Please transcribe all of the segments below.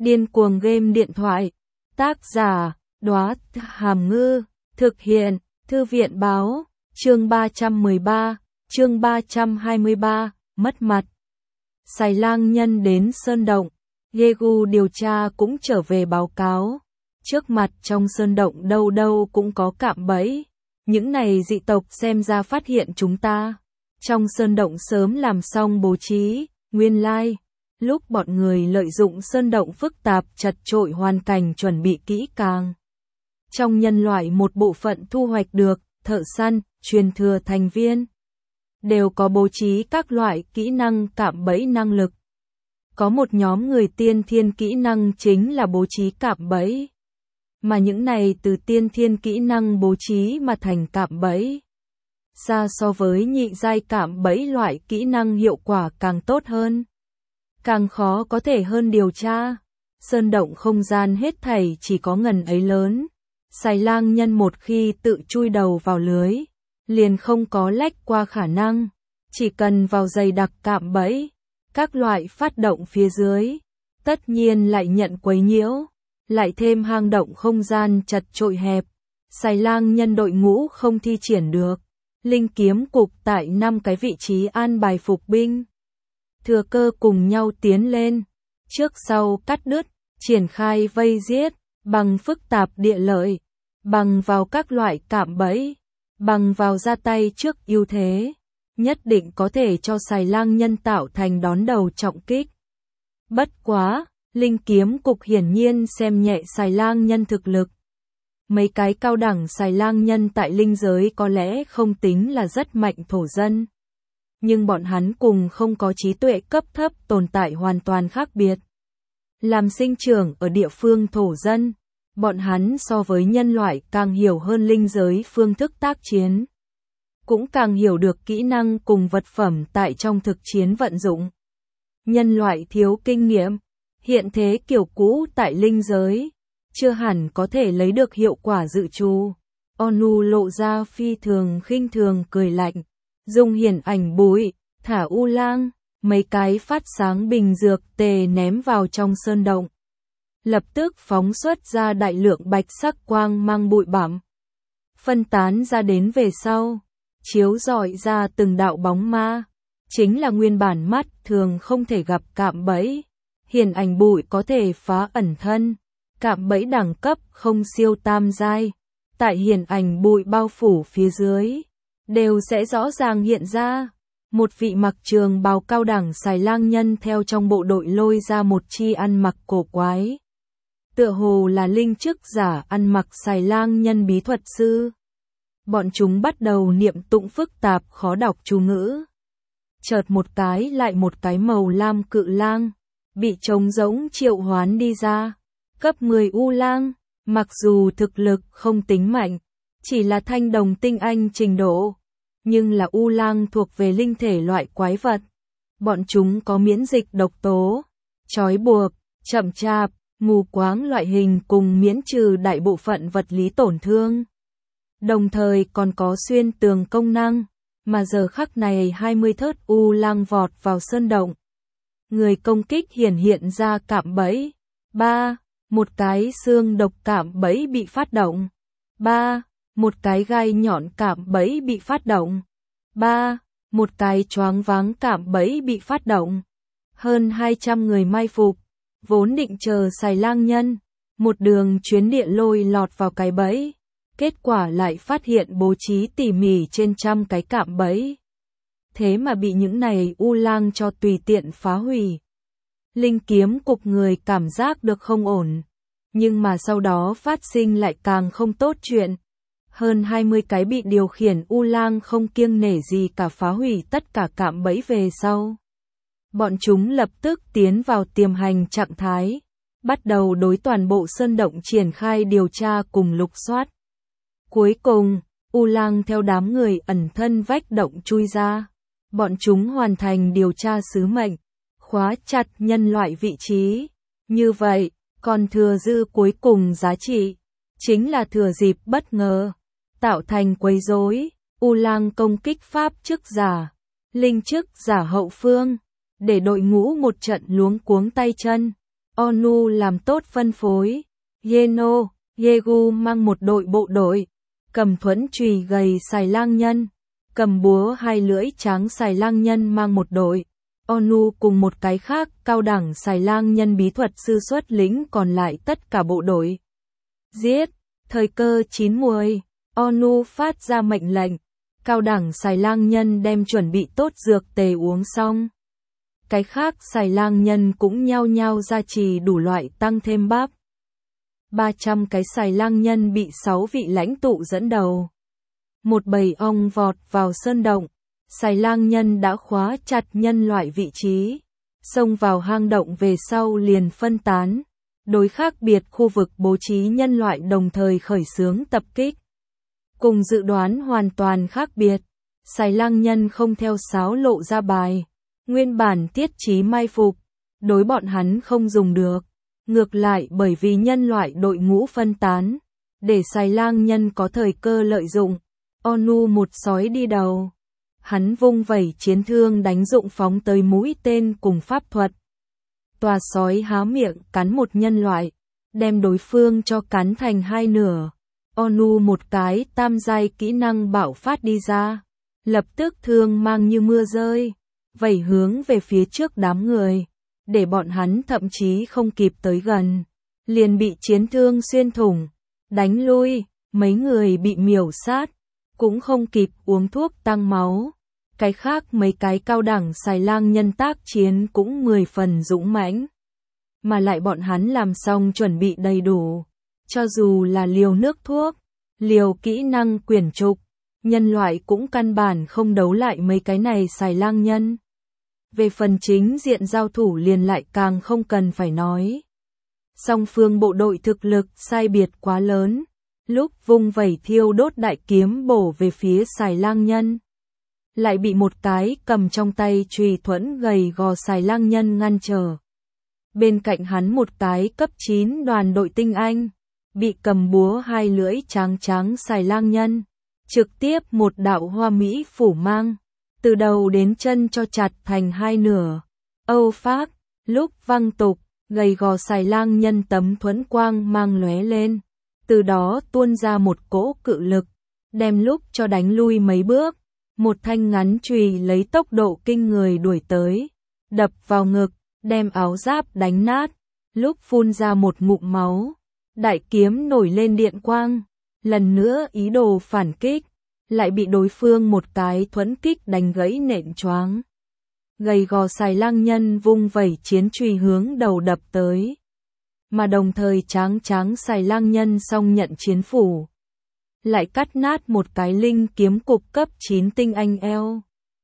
Điên cuồng game điện thoại. Tác giả, Đóa Hàm Ngư. Thực hiện, Thư viện báo. Chương 313, chương 323, mất mặt. Xài Lang Nhân đến Sơn Động. Daegu điều tra cũng trở về báo cáo. Trước mặt trong Sơn Động đâu đâu cũng có cạm bẫy. Những này dị tộc xem ra phát hiện chúng ta. Trong Sơn Động sớm làm xong bố trí, nguyên lai. Lúc bọn người lợi dụng Sơn Động phức tạp chật chội hoàn cảnh chuẩn bị kỹ càng. Trong nhân loại một bộ phận thu hoạch được, thợ săn, truyền thừa thành viên. Đều có bố trí các loại kỹ năng cạm bẫy năng lực. Có một nhóm người tiên thiên kỹ năng chính là bố trí cạm bẫy. Mà những này từ tiên thiên kỹ năng bố trí mà thành cạm bẫy. Xa so với nhị giai cạm bẫy loại kỹ năng hiệu quả càng tốt hơn. Càng khó có thể hơn điều tra. Sơn Động không gian hết thảy chỉ có ngần ấy lớn. Xài Lang Nhân một khi tự chui đầu vào lưới, liền không có lách qua khả năng. Chỉ cần vào dày đặc cạm bẫy, các loại phát động phía dưới, tất nhiên lại nhận quấy nhiễu. Lại thêm hang động không gian chật chội hẹp, Xài Lang Nhân đội ngũ không thi triển được. Linh kiếm cục tại 5 cái vị trí an bài phục binh. Thừa cơ cùng nhau tiến lên, trước sau cắt đứt, triển khai vây giết, bằng phức tạp địa lợi, bằng vào các loại cạm bẫy, bằng vào ra tay trước ưu thế, nhất định có thể cho Xài Lang Nhân tạo thành đón đầu trọng kích. Bất quá, Linh kiếm cục hiển nhiên xem nhẹ Xài Lang Nhân thực lực. Mấy cái cao đẳng Xài Lang Nhân tại linh giới có lẽ không tính là rất mạnh thổ dân. Nhưng bọn hắn cùng không có trí tuệ cấp thấp tồn tại hoàn toàn khác biệt. Làm sinh trưởng ở địa phương thổ dân, bọn hắn so với nhân loại càng hiểu hơn linh giới phương thức tác chiến. Cũng càng hiểu được kỹ năng cùng vật phẩm tại trong thực chiến vận dụng. Nhân loại thiếu kinh nghiệm, hiện thế kiểu cũ tại linh giới, chưa hẳn có thể lấy được hiệu quả dự trù. Onu lộ ra phi thường khinh thường cười lạnh, dùng hiển ảnh bụi, thả u lang, mấy cái phát sáng bình dược tề ném vào trong sơn động. Lập tức phóng xuất ra đại lượng bạch sắc quang mang bụi bặm. Phân tán ra đến về sau, chiếu rọi ra từng đạo bóng ma, chính là nguyên bản mắt thường không thể gặp cạm bẫy. Hiển ảnh bụi có thể phá ẩn thân, cạm bẫy đẳng cấp không siêu tam giai. Tại hiển ảnh bụi bao phủ phía dưới, đều sẽ rõ ràng hiện ra. Một vị mặc trường bào cao đẳng Xài Lang Nhân theo trong bộ đội lôi ra một chi ăn mặc cổ quái. Tựa hồ là linh chức giả ăn mặc Xài Lang Nhân bí thuật sư. Bọn chúng bắt đầu niệm tụng phức tạp khó đọc chú ngữ. Chợt một cái lại một cái màu lam cự lang, bị trống rỗng triệu hoán đi ra. Cấp 10 U lang, mặc dù thực lực không tính mạnh, chỉ là thanh đồng tinh anh trình độ. Nhưng là U lang thuộc về linh thể loại quái vật. Bọn chúng có miễn dịch độc tố, trói buộc, chậm chạp, mù quáng loại hình cùng miễn trừ đại bộ phận vật lý tổn thương. Đồng thời còn có xuyên tường công năng, mà giờ khắc này 20 thớt U lang vọt vào sơn động. Người công kích hiện ra cạm bẫy. 3. Một cái xương độc cạm bẫy bị phát động. 3. Một cái gai nhọn cạm bẫy bị phát động. 3. Một cái choáng váng cạm bẫy bị phát động. Hơn 200 người mai phục, vốn định chờ Xài Lang Nhân, một đường chuyến địa lôi lọt vào cái bẫy. Kết quả lại phát hiện bố trí tỉ mỉ trên trăm cái cạm bẫy. Thế mà bị những này U lang cho tùy tiện phá hủy. Linh kiếm cục người cảm giác được không ổn. Nhưng mà sau đó phát sinh lại càng không tốt chuyện. Hơn 20 cái bị điều khiển U lang không kiêng nể gì cả phá hủy tất cả cạm bẫy về sau. Bọn chúng lập tức tiến vào tiềm hành trạng thái. Bắt đầu đối toàn bộ sơn động triển khai điều tra cùng lục soát. Cuối cùng, U lang theo đám người ẩn thân vách động chui ra. Bọn chúng hoàn thành điều tra sứ mệnh, khóa chặt nhân loại vị trí. Như vậy, còn thừa dư cuối cùng giá trị, chính là thừa dịp bất ngờ, tạo thành quấy rối. U lang công kích pháp chức giả, linh chức giả hậu phương, để đội ngũ một trận luống cuống tay chân. Onu làm tốt phân phối. Yeno, Yegu mang một đội bộ đội, cầm thuẫn chùy gầy xài lang nhân, cầm búa hai lưỡi tráng xài lang nhân mang một đội. Onu cùng một cái khác cao đẳng xài lang nhân bí thuật sư xuất lĩnh còn lại tất cả bộ đội. Giết, thời cơ chín muồi, Onu phát ra mệnh lệnh, cao đẳng xài lang nhân đem chuẩn bị tốt dược tề uống xong. Cái khác xài lang nhân cũng nhao nhao gia trì đủ loại tăng thêm bắp. 300 cái xài lang nhân bị 6 vị lãnh tụ dẫn đầu. Một bầy ong vọt vào sơn động, xài lang nhân đã khóa chặt nhân loại vị trí, xông vào hang động về sau liền phân tán. Đối khác biệt khu vực bố trí nhân loại đồng thời khởi xướng tập kích. Cùng dự đoán hoàn toàn khác biệt, xài lang nhân không theo sáo lộ ra bài. Nguyên bản tiết trí mai phục, đối bọn hắn không dùng được. Ngược lại bởi vì nhân loại đội ngũ phân tán, để xài lang nhân có thời cơ lợi dụng. Onu một sói đi đầu. Hắn vung vẩy chiến thương đánh dụng phóng tới mũi tên cùng pháp thuật. Tòa sói há miệng cắn một nhân loại, đem đối phương cho cắn thành hai nửa. Onu một cái tam giai kỹ năng bạo phát đi ra, lập tức thương mang như mưa rơi, vẩy hướng về phía trước đám người, để bọn hắn thậm chí không kịp tới gần, liền bị chiến thương xuyên thủng, đánh lui, mấy người bị miểu sát, cũng không kịp uống thuốc tăng máu. Cái khác mấy cái cao đẳng xài lang nhân tác chiến cũng 10 phần dũng mãnh, mà lại bọn hắn làm xong chuẩn bị đầy đủ, cho dù là liều nước thuốc, liều kỹ năng quyển trục, nhân loại cũng căn bản không đấu lại mấy cái này xài lang nhân. Về phần chính diện giao thủ liền lại càng không cần phải nói. Song phương bộ đội thực lực sai biệt quá lớn, lúc vung vẩy thiêu đốt đại kiếm bổ về phía xài lang nhân, lại bị một cái cầm trong tay chùy thuẫn gầy gò xài lang nhân ngăn trở. Bên cạnh hắn một cái cấp 9 đoàn đội tinh anh, bị cầm búa hai lưỡi tráng xài lang nhân, trực tiếp một đạo hoa mỹ phủ mang, từ đầu đến chân cho chặt thành hai nửa. Âu Pháp, lúc văng tục, gầy gò xài lang nhân tấm thuẫn quang mang lóe lên, từ đó tuôn ra một cỗ cự lực, đem lúc cho đánh lui mấy bước. Một thanh ngắn chùy lấy tốc độ kinh người đuổi tới, đập vào ngực, đem áo giáp đánh nát, lúc phun ra một ngụm máu, đại kiếm nổi lên điện quang, lần nữa ý đồ phản kích, lại bị đối phương một cái thuẫn kích đánh gãy nện choáng. Gầy gò xài lang nhân vung vẩy chiến chùy hướng đầu đập tới, mà đồng thời tráng xài lang nhân xong nhận chiến phủ, lại cắt nát một cái linh kiếm cục cấp 9 tinh anh eo.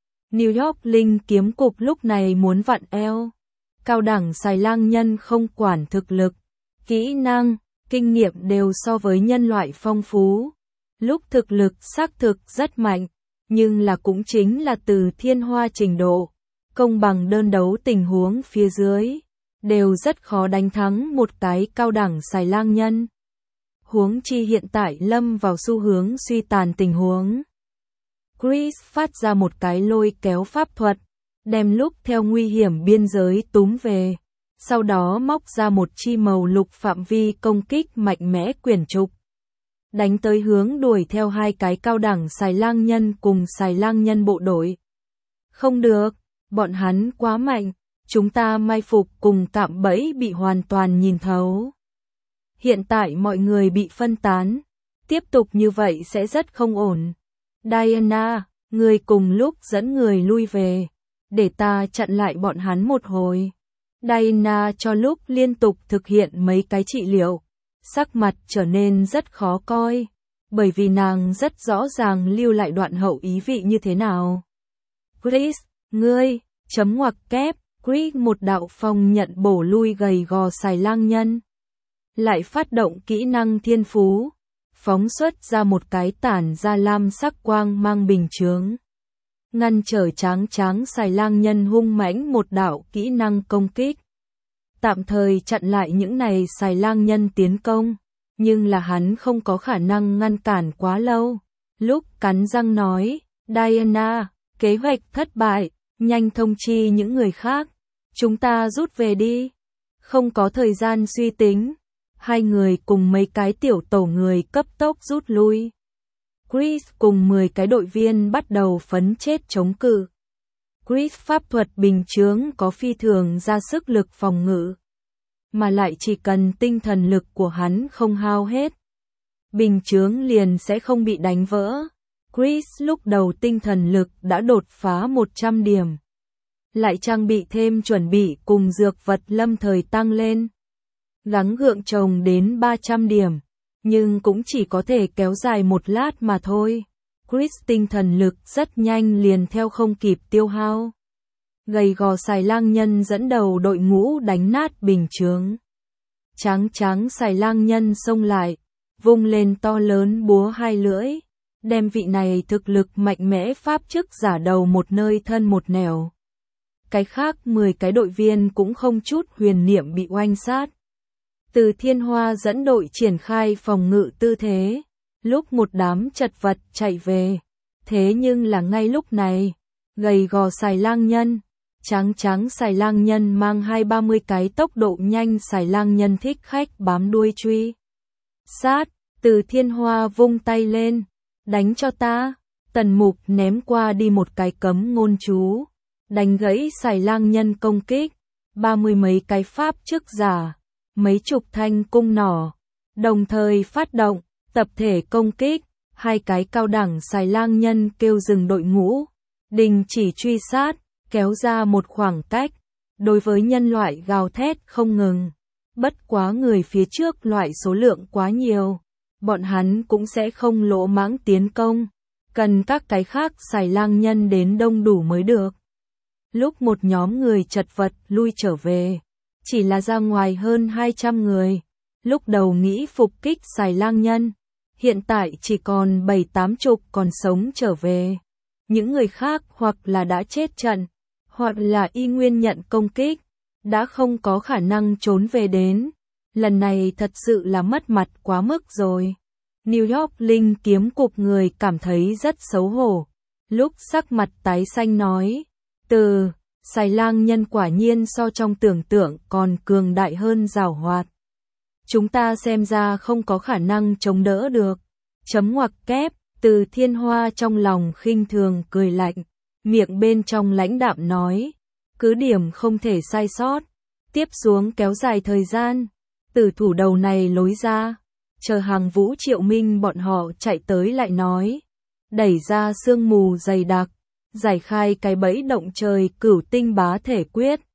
New York linh kiếm cục lúc này muốn vặn eo. Cao đẳng xài lang nhân không quản thực lực, kỹ năng, kinh nghiệm đều so với nhân loại phong phú. Lúc thực lực xác thực rất mạnh, nhưng là cũng chính là từ thiên hoa trình độ, công bằng đơn đấu tình huống phía dưới, đều rất khó đánh thắng một cái cao đẳng xài lang nhân. Huống chi hiện tại lâm vào xu hướng suy tàn tình huống. Chris phát ra một cái lôi kéo pháp thuật, đem lúc theo nguy hiểm biên giới túm về, sau đó móc ra một chi màu lục phạm vi công kích mạnh mẽ quyển trục, đánh tới hướng đuổi theo hai cái cao đẳng xài lang nhân cùng xài lang nhân bộ đội. Không được, bọn hắn quá mạnh, chúng ta mai phục cùng cạm bẫy bị hoàn toàn nhìn thấu. Hiện tại mọi người bị phân tán, tiếp tục như vậy sẽ rất không ổn. Diana, người cùng lúc dẫn người lui về, để ta chặn lại bọn hắn một hồi. Diana cho lúc liên tục thực hiện mấy cái trị liệu, sắc mặt trở nên rất khó coi, bởi vì nàng rất rõ ràng lưu lại đoạn hậu ý vị như thế nào. Chris, ngươi, chấm ngoặc kép, Chris một đạo phong nhận bổ lui gầy gò xài lang nhân. Lại phát động kỹ năng thiên phú, phóng xuất ra một cái tản ra lam sắc quang mang bình chướng, ngăn trở tráng xài lang nhân hung mãnh một đạo kỹ năng công kích, tạm thời chặn lại những này xài lang nhân tiến công, nhưng là hắn không có khả năng ngăn cản quá lâu. Lúc cắn răng nói, Diana, kế hoạch thất bại, nhanh thông chi những người khác, chúng ta rút về đi. Không có thời gian suy tính, hai người cùng mấy cái tiểu tổ người cấp tốc rút lui. Chris cùng 10 cái đội viên bắt đầu phấn chết chống cự. Chris pháp thuật bình chướng có phi thường ra sức lực phòng ngự, mà lại chỉ cần tinh thần lực của hắn không hao hết, bình chướng liền sẽ không bị đánh vỡ. Chris lúc đầu tinh thần lực đã đột phá 100 điểm, lại trang bị thêm chuẩn bị cùng dược vật lâm thời tăng lên, gắng gượng trồng đến 300 điểm, nhưng cũng chỉ có thể kéo dài một lát mà thôi. Chris tinh thần lực rất nhanh liền theo không kịp tiêu hao. Gầy gò xài lang nhân dẫn đầu đội ngũ đánh nát bình chướng. Tráng xài lang nhân xông lại, vung lên to lớn búa hai lưỡi, đem vị này thực lực mạnh mẽ pháp chức giả đầu một nơi thân một nẻo. Cái khác 10 cái đội viên cũng không chút huyền niệm bị oanh sát. Từ Thiên Hoa dẫn đội triển khai phòng ngự tư thế, lúc một đám chật vật chạy về. Thế nhưng là ngay lúc này, gầy gò xài lang nhân, tráng xài lang nhân mang 20-30 cái tốc độ nhanh xài lang nhân thích khách bám đuôi truy sát. Từ Thiên Hoa vung tay lên, đánh cho ta. Tần Mục ném qua đi một cái cấm ngôn chú, đánh gãy xài lang nhân công kích. 30 mấy cái pháp chức giả, mấy chục thanh cung nỏ, đồng thời phát động, tập thể công kích. Hai cái cao đẳng xài lang nhân kêu dừng đội ngũ, đình chỉ truy sát, kéo ra một khoảng cách. Đối với nhân loại gào thét không ngừng. Bất quá người phía trước loại số lượng quá nhiều, bọn hắn cũng sẽ không lỗ mãng tiến công, cần các cái khác xài lang nhân đến đông đủ mới được. Lúc một nhóm người chật vật lui trở về, chỉ là ra ngoài hơn 200 người, lúc đầu nghĩ phục kích xài lang nhân, hiện tại chỉ còn 7-80 còn sống trở về. Những người khác hoặc là đã chết trận, hoặc là y nguyên nhận công kích, đã không có khả năng trốn về đến. Lần này thật sự là mất mặt quá mức rồi. New York Linh kiếm cục người cảm thấy rất xấu hổ. Lúc sắc mặt tái xanh nói, xài lang nhân quả nhiên so trong tưởng tượng còn cường đại hơn giảo hoạt. Chúng ta xem ra không có khả năng chống đỡ được. Chấm ngoặc kép, Từ Thiên Hoa trong lòng khinh thường cười lạnh, miệng bên trong lãnh đạm nói, cứ điểm không thể sai sót, tiếp xuống kéo dài thời gian, tử thủ đầu này lối ra, chờ Hàng Vũ Triệu Minh bọn họ chạy tới lại nói, đẩy ra sương mù dày đặc, giải khai cái bẫy động trời cửu tinh bá thể quyết.